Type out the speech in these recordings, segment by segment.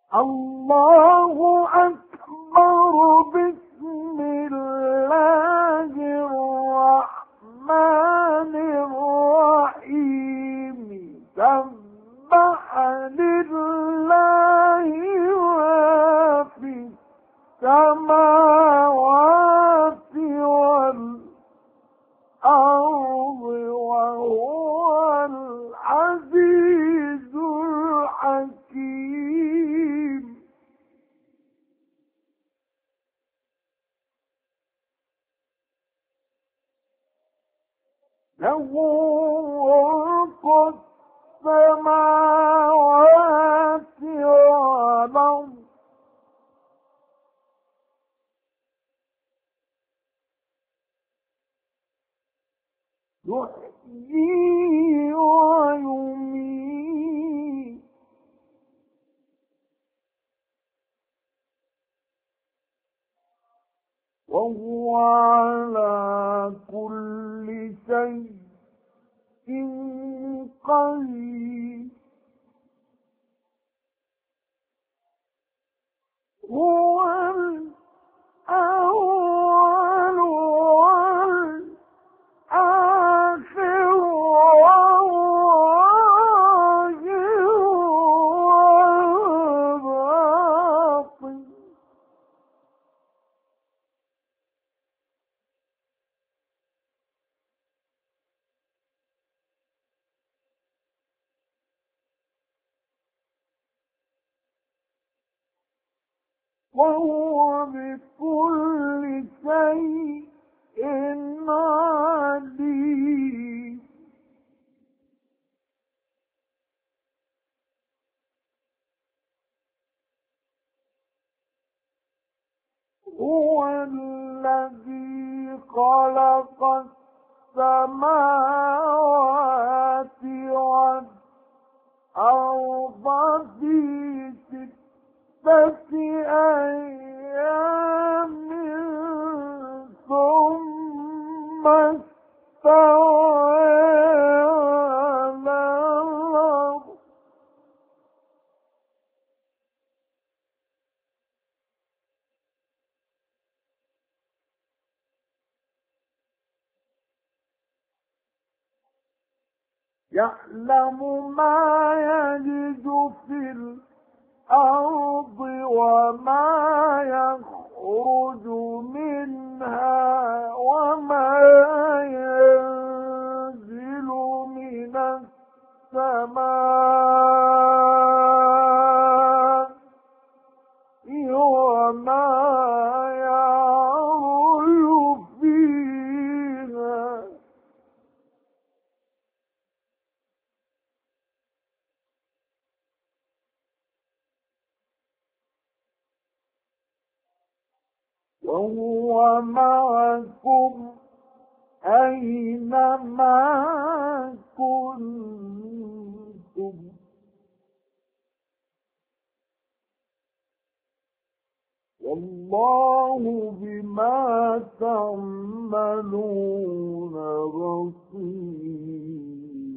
الله أكبر. بسم الله الرحمن الرحيم. سبح لله ما في السماوات والأرض وهو العزيز الحكيم. له ملك السماوات والأرض يحيي ويميت وهو على كل شيء قدير. هو الأول والآخر والظاهر والباطن. وهو بكل شيء عليم. هو الذي خلق السماوات والأرض في 6 أيام ثم استوى على الأرض. يعلم ما يلج في الأرض وما يخرج منها وما ينزل من السماء وما يعرج فيها. وهو معكم أينما كنتم. والله بما تعملون بصير.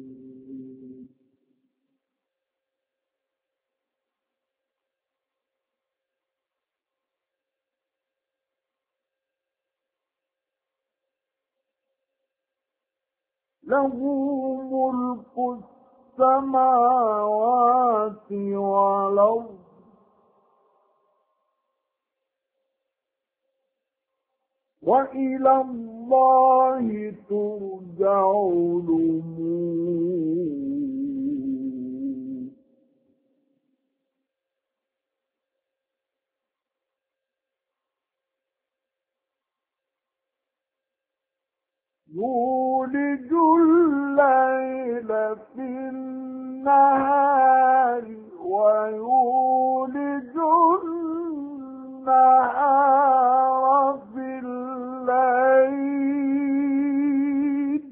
له ملك السماوات والأرض وإلى الله ترجع الأمور. يولج الليل في النهار ويولج النهار في الليل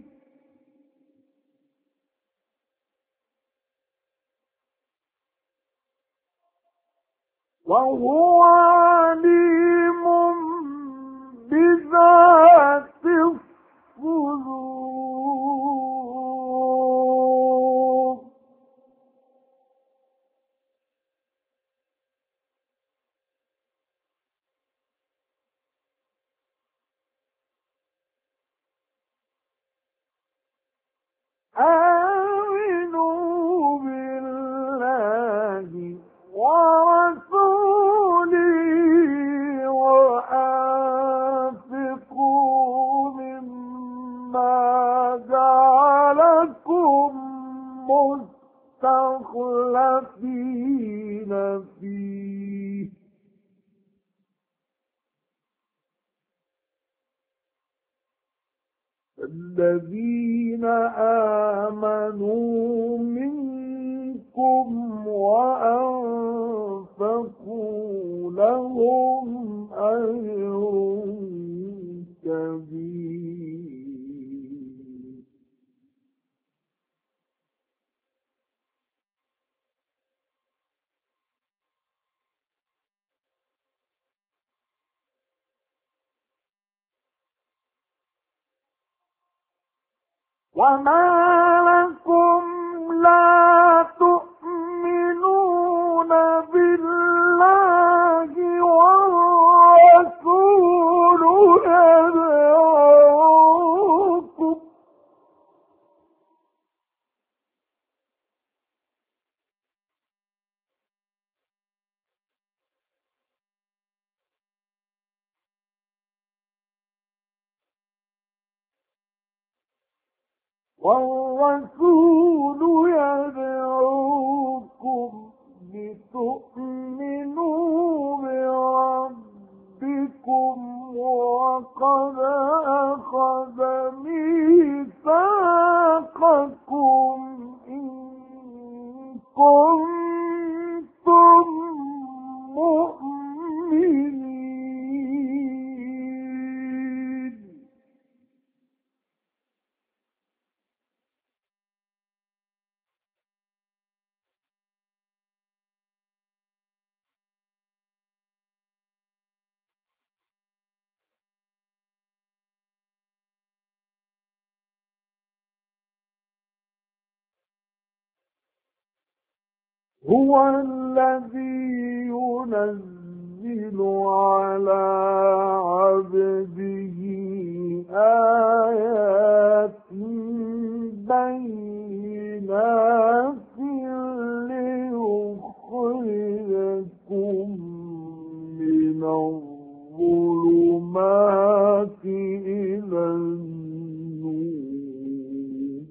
وهو عليم بذات الصدور. مُخْلَفِينَ فِيهِ الَّذِينَ آمَنُوا مِنكُمْ وَأَنفَقُوا لَهُمْ أَجْرٌ كَبِيرٌ وَمَا لَكُمْ لَا تُؤْمِنُونَ بِاللَّهِ وَالرَّسُولُ يدعوكم لتؤمنوا بربكم وقد أخذ ميثاقكم إن كنتم مؤمنين هو الذي ينزل على عبده آيات بينات ليخرجكم من الظلمات إلى النور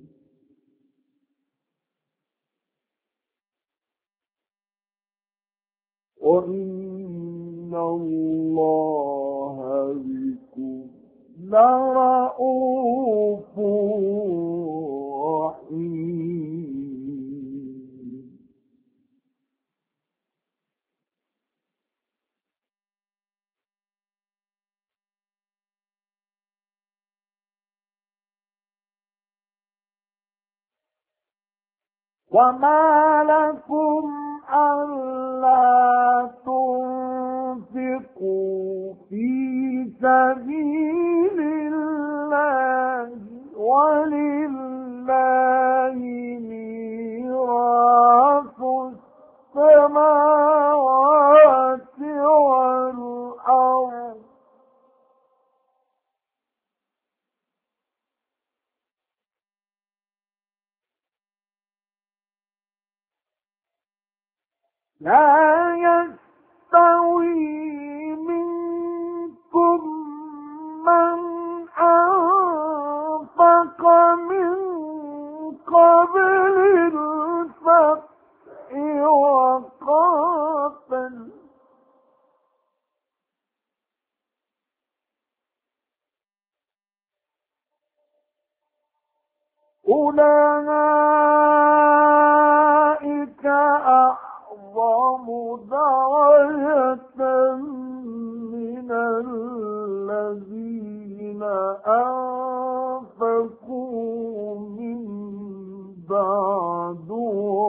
وَإِنَّ اللَّهَ بِكُمْ لَرَءُوفٌ رَحِيمٌ وَمَا لَكُمْ أَلَّا تُنفِقُوا فِي سَبِيلِ اللَّهِ وَلِلَّهِ مِيرَاثُ السَّمَاوَاتِ وَالْأَرْضِ لا يستوي منكم من أنفق من قبل الفتح وقاتل أولئك أعظم درجة من الذين أنفقوا من بعد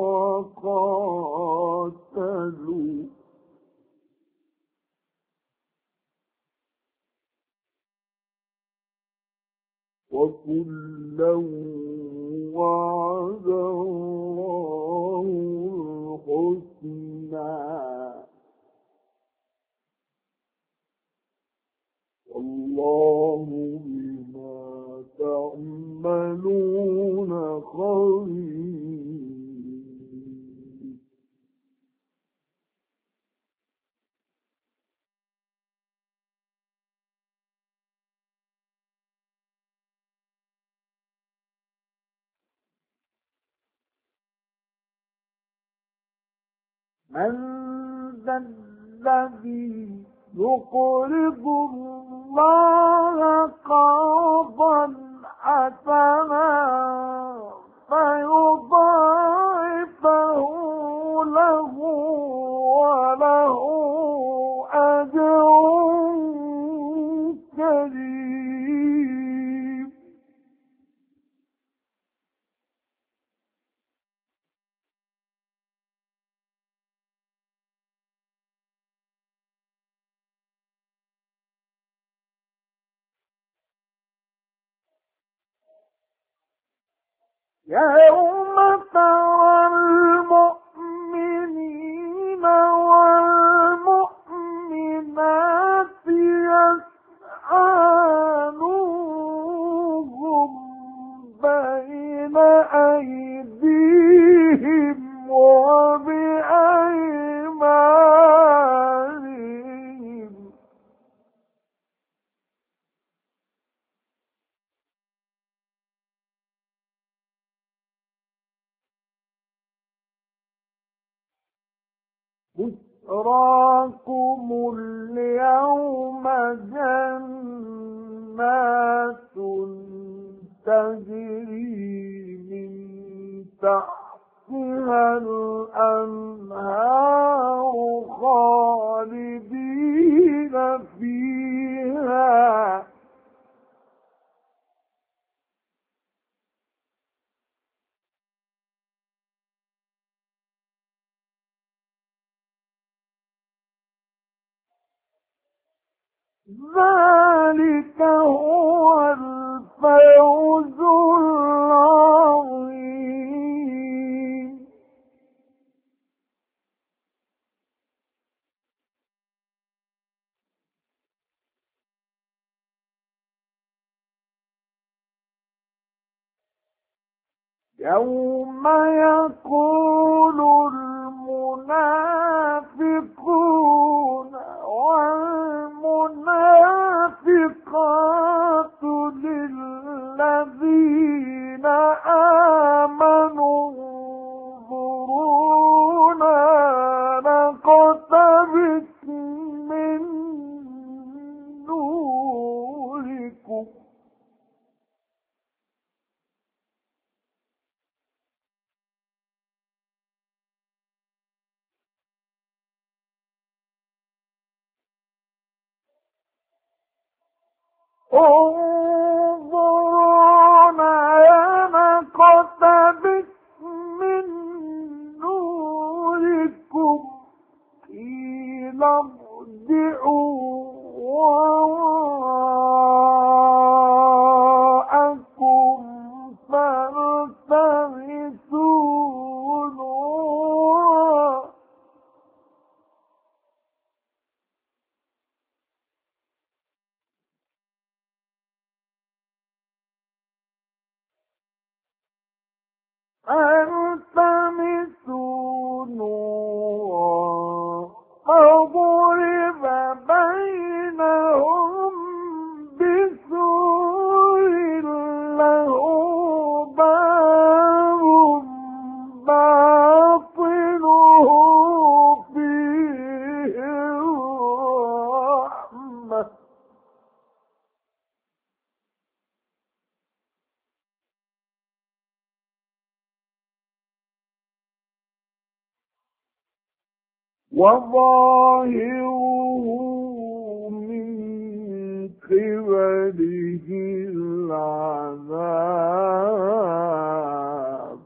وقاتلوا وكلا وعد الله الحسنى والله بما تعملون خبير من ذا الذي يقرض الله قرضا حسنا فيضاعفه له وله أجر كريم. يوم ترى المؤمنين والمؤمنات يسعى نورهم بين أيديهم وبأيمانهم بشراكم اليوم جنات تجري من تحتها الأنهار خالدين فيها ذلك هو الفوز العظيم. يوم يقول المنافقون والمنافقات للذين آمنوا انظرونا نقتبس من نوركم انظرونا نقتبس من نوركم قيل ارجعوا وراءكم فالتمسوا نورا فضرب بينهم بسور له باب باطنه فيه الرحمة وظاهره من قبله العذاب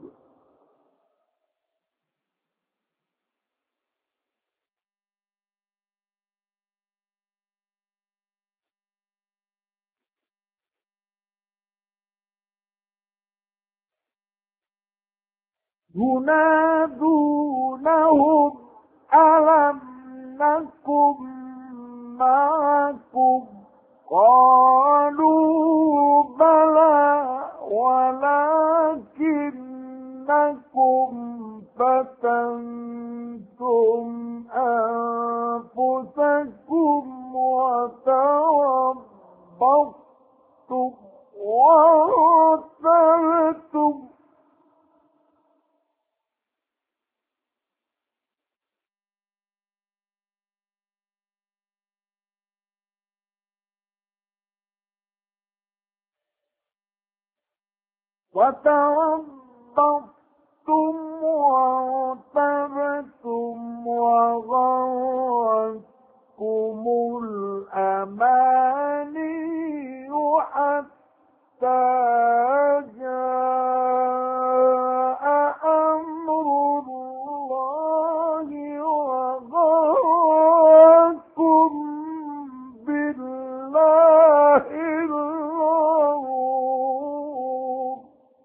ينادونهم ألم نكن معكم قالوا بلى ولكنكم فتنتم أنفسكم وتربصتم وارتبتم وتربصتم وارتبتم وغرتكم الأماني حتى جاء أمر الله وغركم بالله الغرور.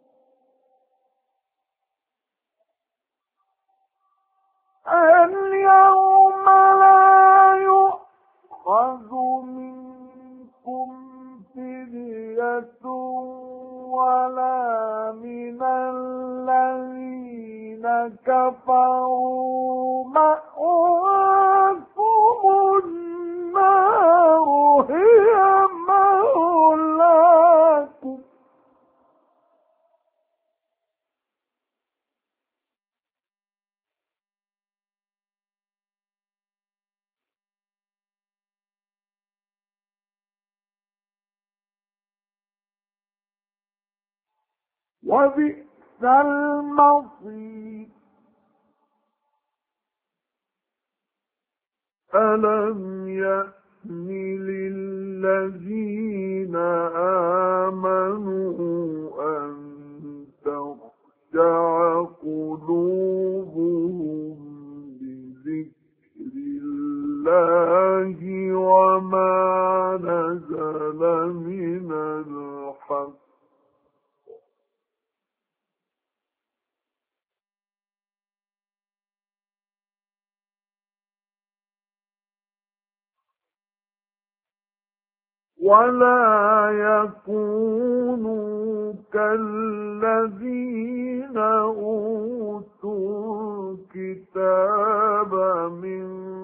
اليوم لا يؤخذ منكم فدية ولا من الذين كفروا مأواكم النار هي مولاكم وبئس المصير. ألم يأن للذين آمنوا أن تخشع قلوبهم بذكر الله وما نزل من الحق ولا يكونوا كالذين أوتوا الكتاب من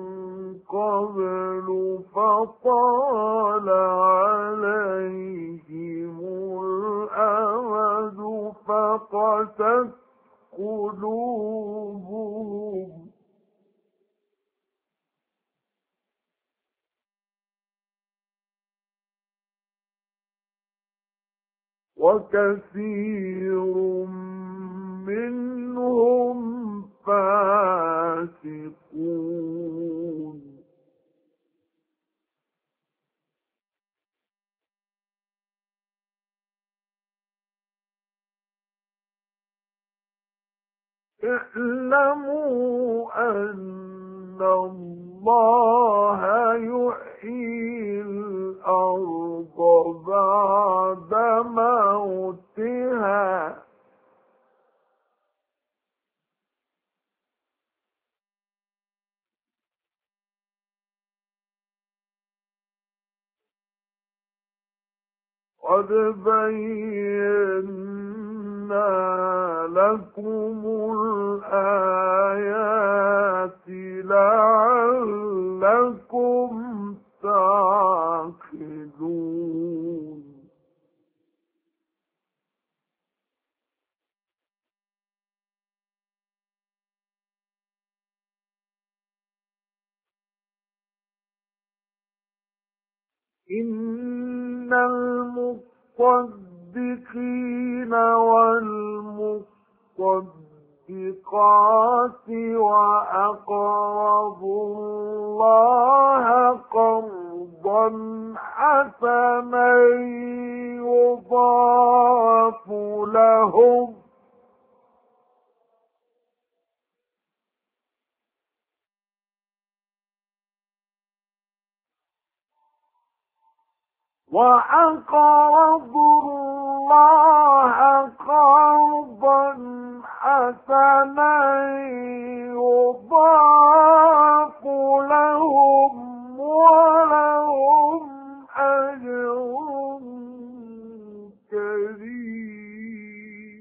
قبل فطال عليهم الأمد فقست قلوبهم وكثير منهم فاسقون. اعلموا أن الله يحيي الأرض بعد موتها قد بينا لكم الآيات لعلكم تعقلون. إن المصدقين والمصدقات وأقرضوا الله قرضا حسنا يضاعف لهم وأقرضوا الله قرضا حسنا يضاعف لهم ولهم أجر كريم.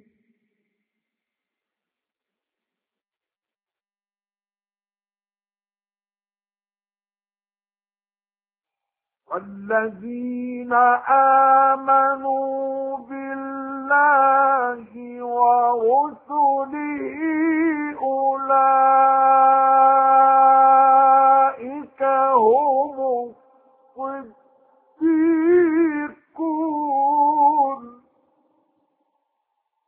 والذين آمنوا بالله ورسله أولئك هم الصديقون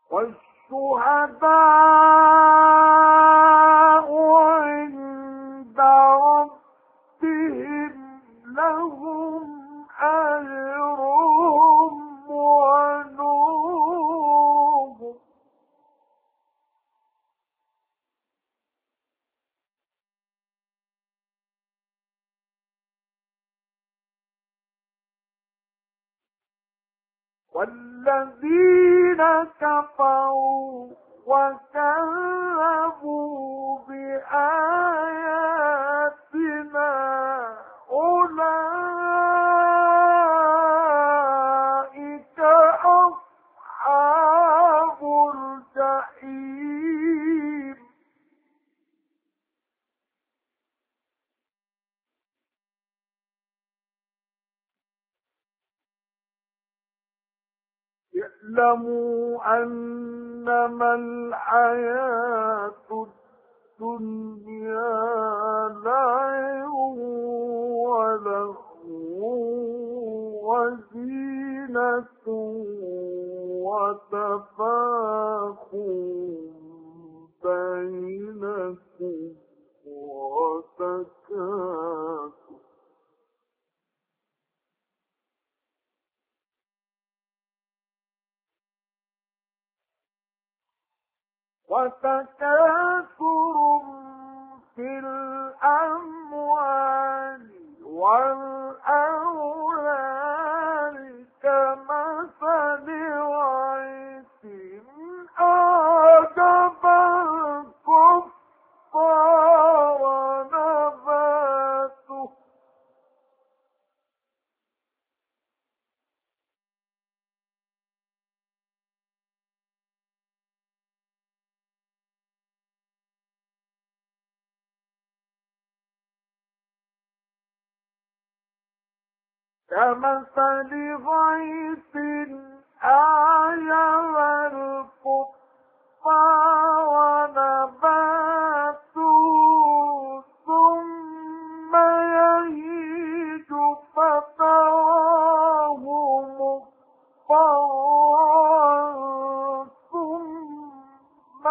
والشهداء عند ربهم لهم أجرهم ونورهم. والذين كفروا وكذبوا بآياتنا أولئك أصحاب الجحيم. اعلموا أنما الحياة الدنيا لعب ولهو وزينة وتفاخر بينكم وتكاثر في الأموال والأولاد كمثل غيث أعجب الكفار نباته كمثل غيث أعجب الكفار نباته ثم يهيج فتراه مصفرا ثم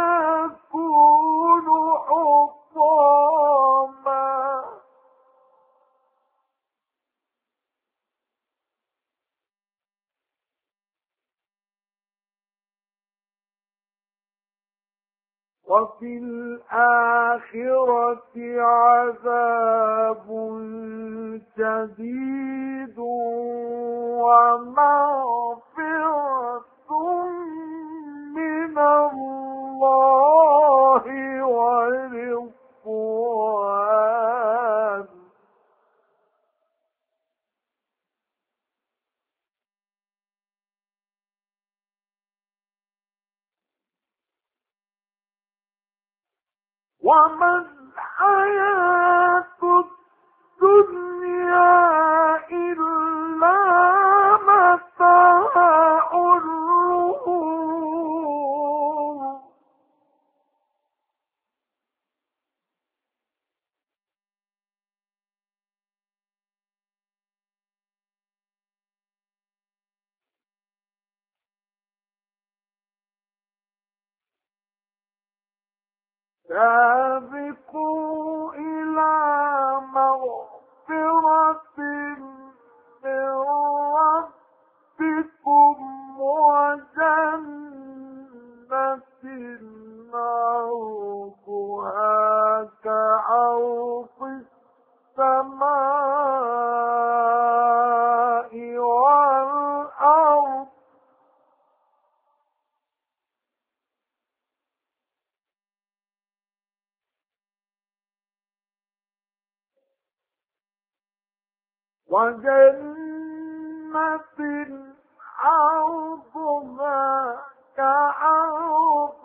يكون حطاما وفي الآخرة عذاب شديد ومغفرة من الله ورضوان. وما الحياة الدنيا إلا متاع الغرور. سابقوا إلى مغفرة من ربكم وجنة عرضها كعرض السماء والأرض وجنة عرضها كعرض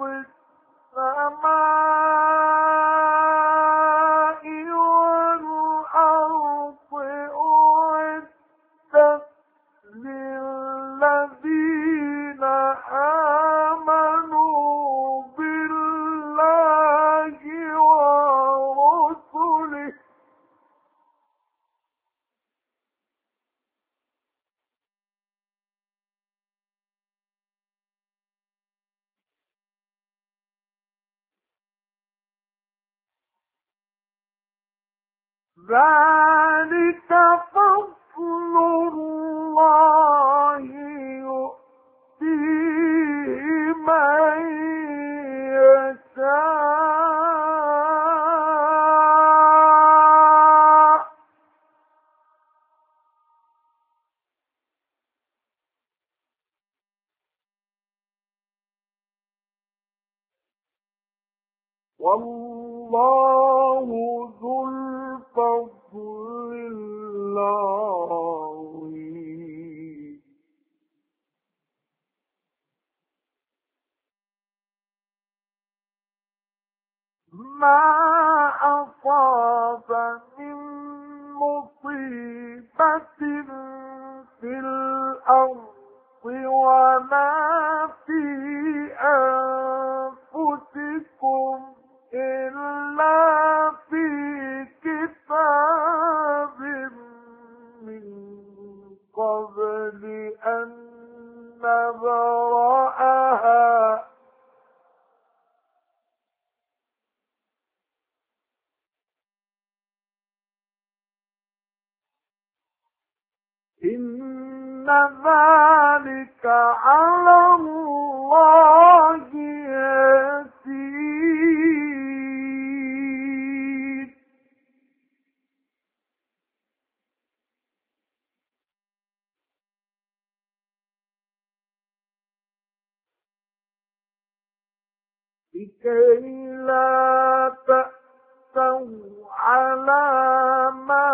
السماء والأرض أعدت للذين آمنوا بالله ورسله ذلك فضل الله يؤتيه من يشاء والله ذو الفضل العظيم. ما أصاب من مصيبة في الأرض وما في أنفسكم إلا في كتاب من قبل أن نبرأها إن ذلك على الله يسير. لكي لا تأسوا على ما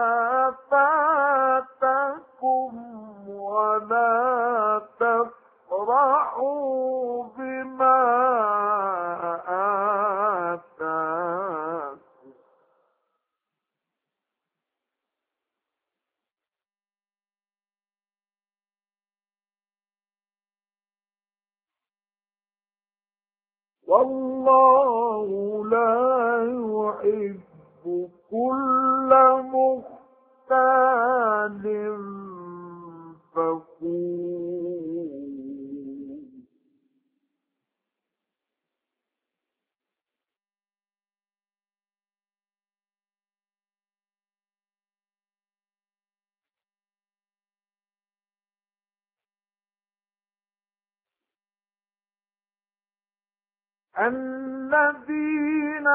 فاتكم ولا تفرحوا بما آتاكم والله لا يحب كل مختال فخور. الذين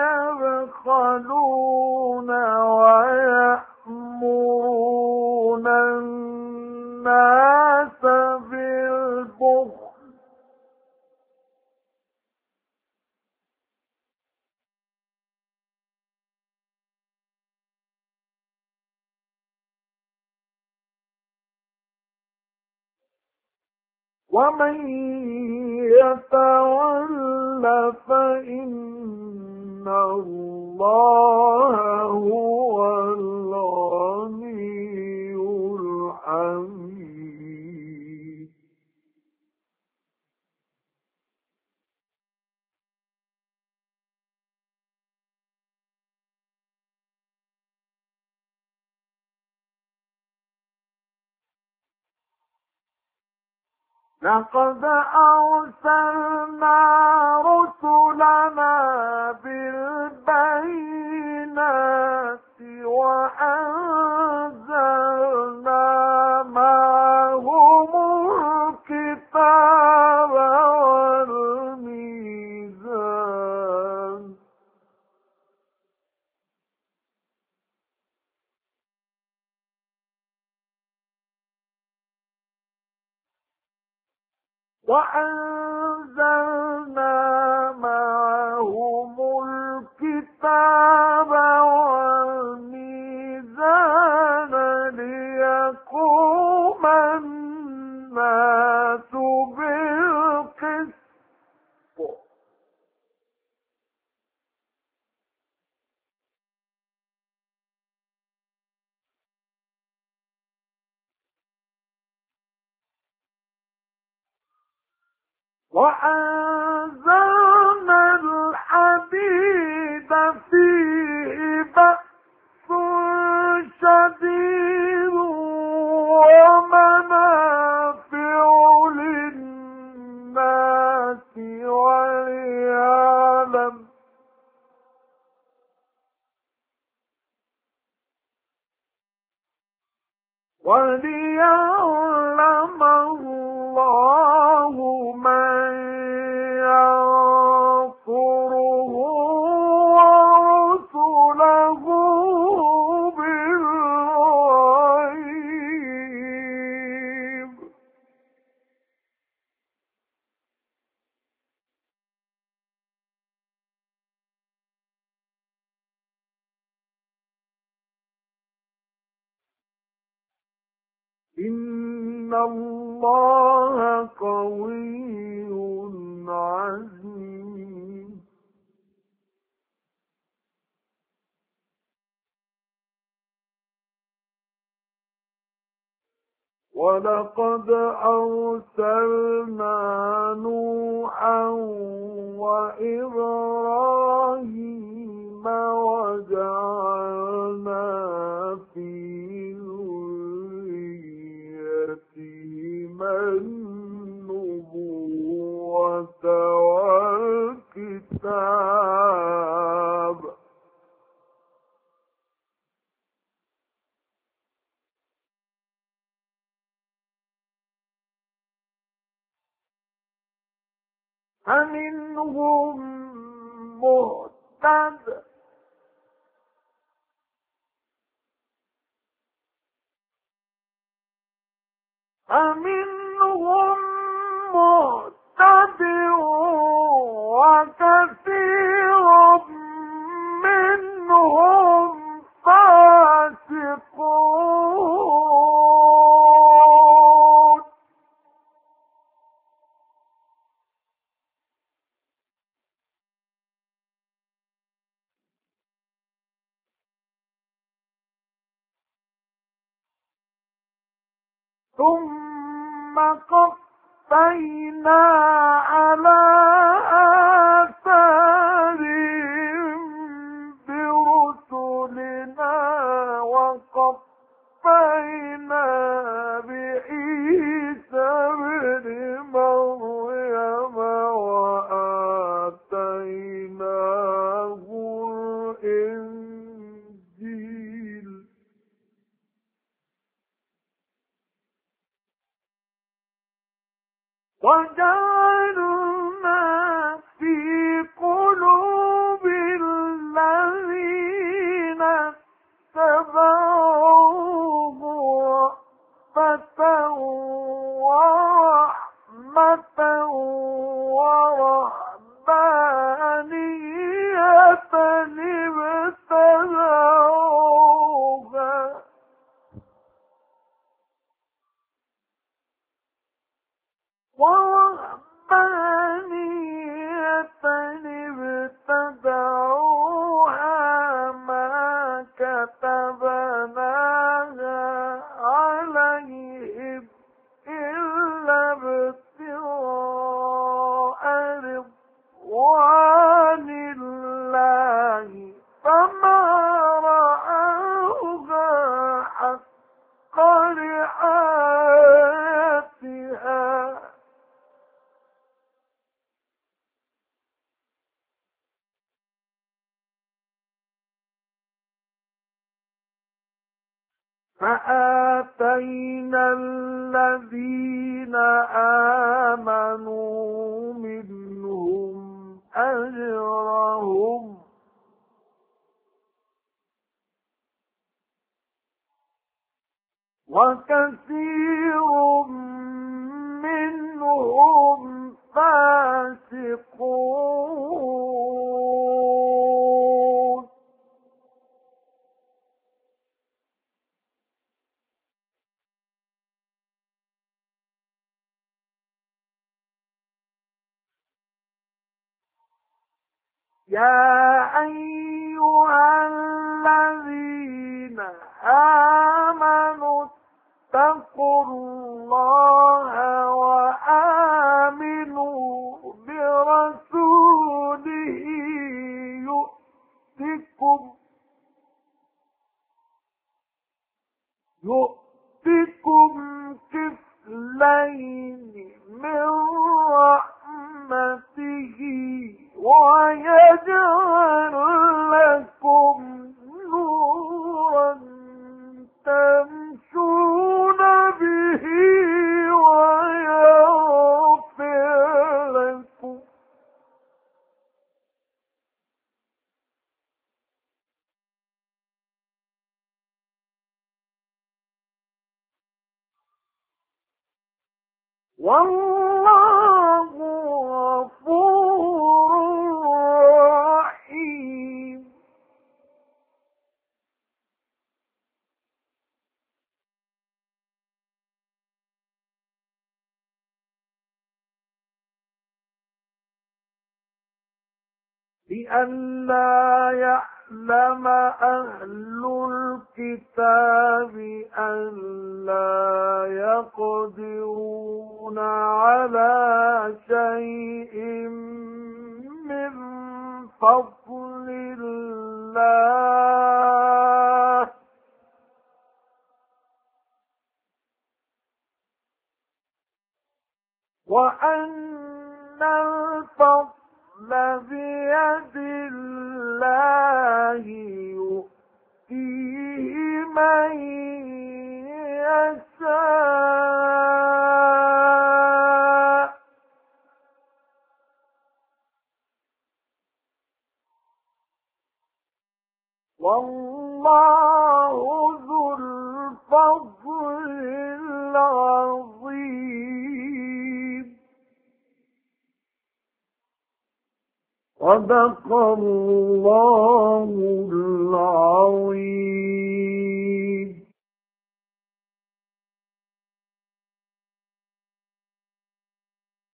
يبخلون ويأمرون الناس بالبخل ومن يتول فإن الله هو الغني الحميد. لقد أرسلنا رسلنا بالبينات وأنزلنا معهم الكتاب والميزان ليقوم الناس بالقسط وأنزلنا الحديد فيه بأس شديد ومنافع للناس وليعلم وليعلم الله من ينصره ورسله بالغيب. إن الله قوي عزيز. ولقد أرسلنا نوحا وإبراهيم وجعلنا في ذريتهما النبوة والكتاب فمنهم مهتد وكثير منهم فاسقون. ثم قفينا على آثارهم برسلنا وقفينا بعيسى ابن مريم وآتيناه الإنجيل وجعلنا في قلوب الذين اتبعوه رأفة ورحمة ورهبانية ابتدعوها ما كتبناها عليهم إلا ابتغاء رضوان الله فما رعوها حق رعايتها فآتينا الذين آمنوا منهم أجرهم وكثير منهم فاسقون. يا أيها الذين آمنوا اتقوا الله وآمنوا برسوله يؤتكم كفلين من رحمته ويجعل لكم نورا تمشون والله غفور رحيم. لئلا يعلم أهل الكتاب ألا يقدرون على شيء من فضل الله وأن الفضل بيد الله يؤتيه من يشاء والله ذو الفضل العظيم. صدق الله العظيم.